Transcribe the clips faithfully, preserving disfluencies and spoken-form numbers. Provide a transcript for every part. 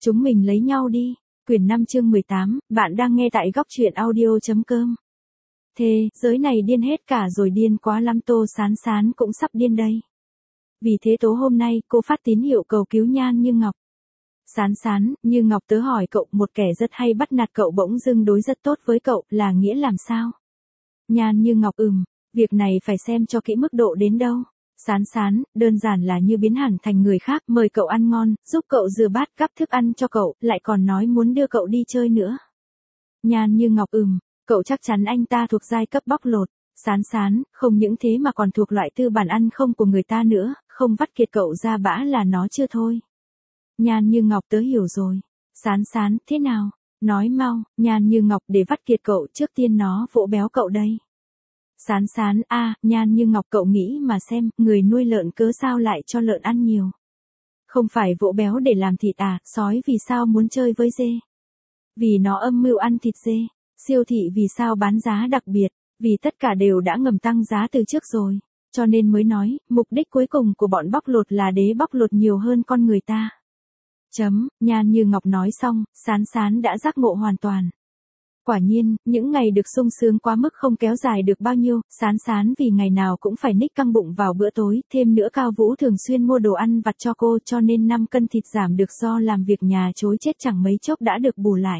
Chúng mình lấy nhau đi. Quyển năm chương mười tám, bạn đang nghe tại góc truyện audio.com. Thế, giới này điên hết cả rồi, điên quá lắm, Tô Sán Sán cũng sắp điên đây. Vì thế tối hôm nay, cô phát tín hiệu cầu cứu Nhan Như Ngọc. Sán Sán, Như Ngọc tớ hỏi cậu, một kẻ rất hay bắt nạt cậu bỗng dưng đối rất tốt với cậu, là nghĩa làm sao? Nhan Như Ngọc ừm, việc này phải xem cho kỹ mức độ đến đâu. Sán Sán, đơn giản là như biến hẳn thành người khác, mời cậu ăn ngon, giúp cậu rửa bát gắp thức ăn cho cậu, lại còn nói muốn đưa cậu đi chơi nữa. Nhan Như Ngọc ừm, cậu chắc chắn anh ta thuộc giai cấp bóc lột. Sán Sán, không những thế mà còn thuộc loại tư bản ăn không của người ta nữa, không vắt kiệt cậu ra bã là nó chưa thôi. Nhan Như Ngọc tớ hiểu rồi. Sán Sán, thế nào? Nói mau. Nhan Như Ngọc, để vắt kiệt cậu trước tiên nó vỗ béo cậu đây. Sán Sán, a, à, Nhan Như Ngọc cậu nghĩ mà xem, người nuôi lợn cớ sao lại cho lợn ăn nhiều? Không phải vỗ béo để làm thịt à, sói vì sao muốn chơi với dê? Vì nó âm mưu ăn thịt dê. Siêu thị vì sao bán giá đặc biệt? Vì tất cả đều đã ngầm tăng giá từ trước rồi. Cho nên mới nói, mục đích cuối cùng của bọn bóc lột là đế bóc lột nhiều hơn con người ta. Chấm, Nhan Như Ngọc nói xong, Sán Sán đã giác ngộ hoàn toàn. Quả nhiên, những ngày được sung sướng quá mức không kéo dài được bao nhiêu, Sán Sán vì ngày nào cũng phải ních căng bụng vào bữa tối, thêm nữa Cao Vũ thường xuyên mua đồ ăn vặt cho cô, cho nên năm cân thịt giảm được do làm việc nhà chối chết chẳng mấy chốc đã được bù lại.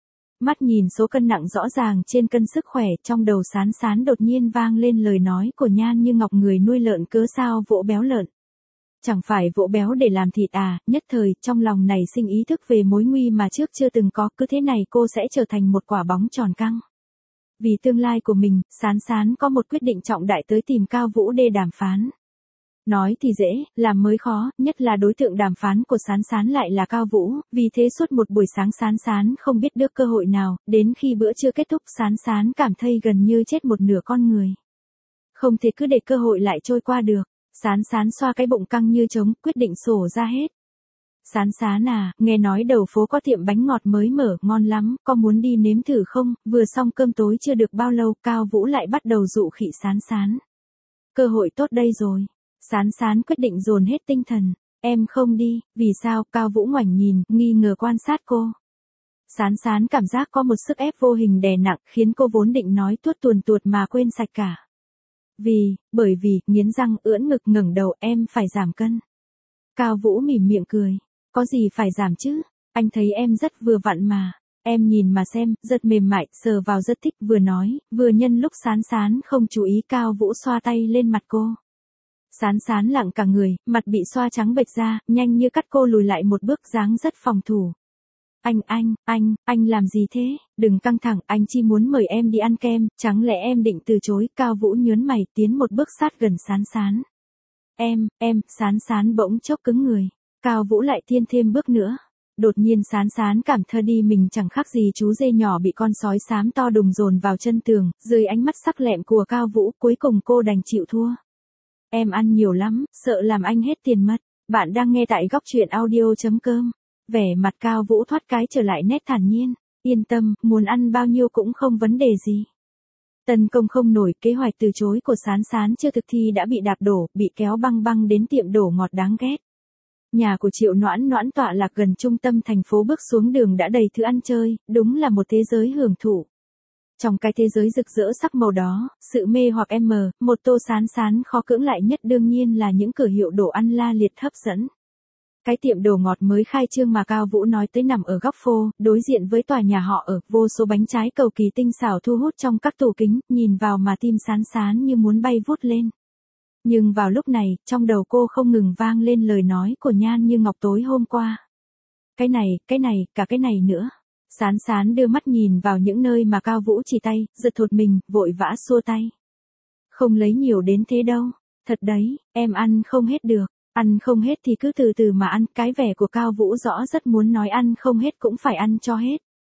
Mắt nhìn số cân nặng rõ ràng trên cân sức khỏe, trong đầu Sán Sán đột nhiên vang lên lời nói của Nhan Như Ngọc, người nuôi lợn cớ sao vỗ béo lợn. Chẳng phải vỗ béo để làm thịt à, nhất thời, trong lòng này sinh ý thức về mối nguy mà trước chưa từng có, cứ thế này cô sẽ trở thành một quả bóng tròn căng. Vì tương lai của mình, Sán Sán có một quyết định trọng đại tới tìm Cao Vũ để đàm phán. Nói thì dễ, làm mới khó, nhất là đối tượng đàm phán của Sán Sán lại là Cao Vũ, vì thế suốt một buổi sáng Sán Sán không biết được cơ hội nào, đến khi bữa trưa kết thúc Sán Sán cảm thấy gần như chết một nửa con người. Không thể cứ để cơ hội lại trôi qua được. Sán Sán xoa cái bụng căng như trống, quyết định sổ ra hết. Sán Sán à, nghe nói đầu phố có tiệm bánh ngọt mới mở, ngon lắm, có muốn đi nếm thử không? Vừa xong cơm tối chưa được bao lâu, Cao Vũ lại bắt đầu dụ khị Sán Sán. Cơ hội tốt đây rồi. Sán Sán quyết định dồn hết tinh thần. Em không đi, vì sao? Cao Vũ ngoảnh nhìn, nghi ngờ quan sát cô. Sán Sán cảm giác có một sức ép vô hình đè nặng, khiến cô vốn định nói tuốt tuồn tuột mà quên sạch cả. Vì, bởi vì, nghiến răng ưỡn ngực ngẩng đầu, em phải giảm cân. Cao Vũ mỉm miệng cười. Có gì phải giảm chứ? Anh thấy em rất vừa vặn mà. Em nhìn mà xem, rất mềm mại, sờ vào rất thích, vừa nói, vừa nhân lúc Sán Sán không chú ý Cao Vũ xoa tay lên mặt cô. Sán Sán lặng cả người, mặt bị xoa trắng bệch ra, nhanh như cắt cô lùi lại một bước, dáng rất phòng thủ. Anh, anh, anh, anh làm gì thế? Đừng căng thẳng, anh chỉ muốn mời em đi ăn kem, chẳng lẽ em định từ chối? Cao Vũ nhớn mày, tiến một bước sát gần Sán Sán. Em, em, Sán Sán bỗng chốc cứng người. Cao Vũ lại tiên thêm bước nữa. Đột nhiên Sán Sán cảm thơ đi mình chẳng khác gì chú dê nhỏ bị con sói xám to đùng dồn vào chân tường, dưới ánh mắt sắc lẹm của Cao Vũ, cuối cùng cô đành chịu thua. Em ăn nhiều lắm, sợ làm anh hết tiền mất. Bạn đang nghe tại góc truyện audio.com. Vẻ mặt Cao Vũ thoát cái trở lại nét thản nhiên. Yên tâm, muốn ăn bao nhiêu cũng không vấn đề gì. Tấn công không nổi, kế hoạch từ chối của Sán Sán chưa thực thi đã bị đạp đổ, bị kéo băng băng đến tiệm đổ ngọt đáng ghét. Nhà của Triệu Noãn Noãn tọa lạc gần trung tâm thành phố, bước xuống đường đã đầy thứ ăn chơi, đúng là một thế giới hưởng thụ. Trong cái thế giới rực rỡ sắc màu đó, sự mê hoặc em mờ, một Tô Sán Sán khó cưỡng lại nhất đương nhiên là những cửa hiệu đồ ăn la liệt hấp dẫn. Cái tiệm đồ ngọt mới khai trương mà Cao Vũ nói tới nằm ở góc phô, đối diện với tòa nhà họ ở, vô số bánh trái cầu kỳ tinh xảo thu hút trong các tủ kính, nhìn vào mà tim Sán Sán như muốn bay vút lên. Nhưng vào lúc này, trong đầu cô không ngừng vang lên lời nói của Nhan Như Ngọc tối hôm qua. Cái này, cái này, cả cái này nữa. Sán Sán đưa mắt nhìn vào những nơi mà Cao Vũ chỉ tay, giật thột mình, vội vã xua tay. Không lấy nhiều đến thế đâu. Thật đấy, em ăn không hết được. Ăn không hết thì cứ từ từ mà ăn, cái vẻ của Cao Vũ rõ rất muốn nói ăn không hết cũng phải ăn cho hết.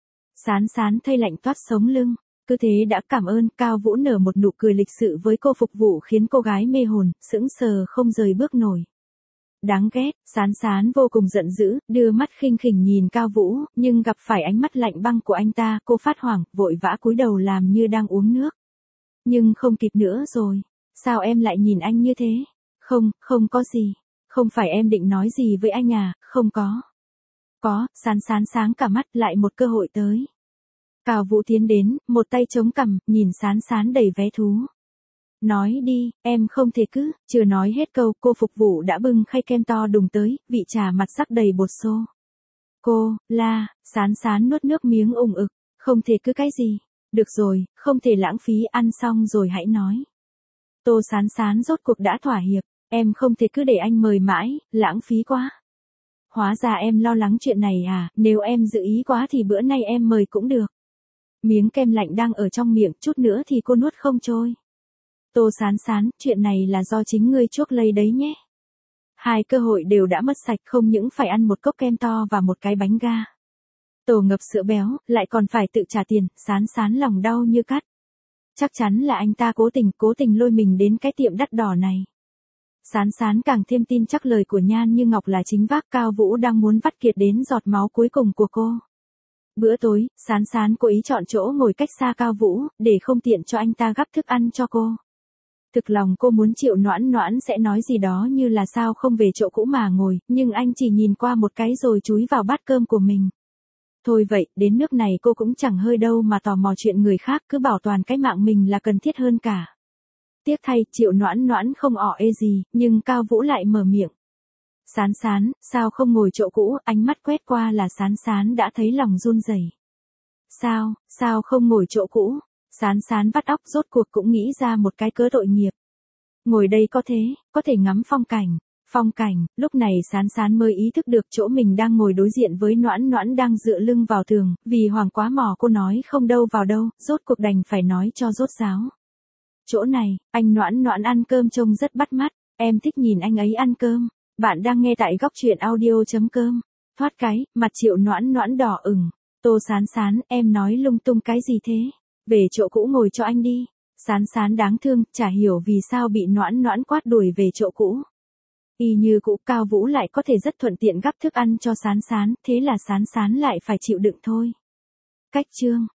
Sán Sán thấy lạnh toát sống lưng. Cứ thế đã cảm ơn, Cao Vũ nở một nụ cười lịch sự với cô phục vụ khiến cô gái mê hồn, sững sờ không rời bước nổi. Đáng ghét, Sán Sán vô cùng giận dữ, đưa mắt khinh khỉnh nhìn Cao Vũ, nhưng gặp phải ánh mắt lạnh băng của anh ta, cô phát hoảng, vội vã cúi đầu làm như đang uống nước. Nhưng không kịp nữa rồi. Sao em lại nhìn anh như thế? Không, không có gì. Không phải em định nói gì với anh à, không có. Có, Sán Sán sáng cả mắt, lại một cơ hội tới. Cao Vũ tiến đến, một tay chống cằm, nhìn Sán Sán đầy vé thú. Nói đi, em không thể cứ, chưa nói hết câu, cô phục vụ đã bưng khay kem to đùng tới, vị trà mặt sắc đầy bột xô. Cô, la, Sán Sán nuốt nước miếng ủng ực, không thể cứ cái gì. Được rồi, không thể lãng phí, ăn xong rồi hãy nói. Tô Sán Sán rốt cuộc đã thỏa hiệp, em không thể cứ để anh mời mãi, lãng phí quá. Hóa ra em lo lắng chuyện này à, nếu em dự ý quá thì bữa nay em mời cũng được. Miếng kem lạnh đang ở trong miệng, chút nữa thì cô nuốt không trôi. Tô Sán Sán, chuyện này là do chính ngươi chuốc lấy đấy nhé. Hai cơ hội đều đã mất sạch, không những phải ăn một cốc kem to và một cái bánh ga. Tổ ngập sữa béo, lại còn phải tự trả tiền, Sán Sán lòng đau như cắt. Chắc chắn là anh ta cố tình, cố tình lôi mình đến cái tiệm đắt đỏ này. Sán Sán càng thêm tin chắc lời của Nhan Như Ngọc là chính vác, Cao Vũ đang muốn vắt kiệt đến giọt máu cuối cùng của cô. Bữa tối, Sán Sán cố ý chọn chỗ ngồi cách xa Cao Vũ, để không tiện cho anh ta gắp thức ăn cho cô. Thực lòng cô muốn Triệu Noãn Noãn sẽ nói gì đó như là sao không về chỗ cũ mà ngồi, nhưng anh chỉ nhìn qua một cái rồi chúi vào bát cơm của mình. Thôi vậy, đến nước này cô cũng chẳng hơi đâu mà tò mò chuyện người khác, cứ bảo toàn cái mạng mình là cần thiết hơn cả. Tiếc thay, Triệu Noãn Noãn không ỏ ê gì, nhưng Cao Vũ lại mở miệng. Sán Sán, sao không ngồi chỗ cũ, ánh mắt quét qua là Sán Sán đã thấy lòng run rẩy. Sao, sao không ngồi chỗ cũ? Sán Sán vắt óc, rốt cuộc cũng nghĩ ra một cái cớ tội nghiệp. Ngồi đây có thế, có thể ngắm phong cảnh. Phong cảnh, lúc này Sán Sán mới ý thức được chỗ mình đang ngồi đối diện với Noãn Noãn đang dựa lưng vào tường, vì hoảng quá mò cô nói không đâu vào đâu, rốt cuộc đành phải nói cho rốt ráo. Chỗ này, anh Noãn Noãn ăn cơm trông rất bắt mắt, em thích nhìn anh ấy ăn cơm. Bạn đang nghe tại góc truyện audio.com. Thoát cái, mặt Triệu Noãn Noãn đỏ ửng. Tô Sán Sán, em nói lung tung cái gì thế? Về chỗ cũ ngồi cho anh đi. Sán Sán đáng thương, chả hiểu vì sao bị Noãn Noãn quát đuổi về chỗ cũ. Y như cũ, Cao Vũ lại có thể rất thuận tiện gắp thức ăn cho Sán Sán, thế là Sán Sán lại phải chịu đựng thôi. Cách chương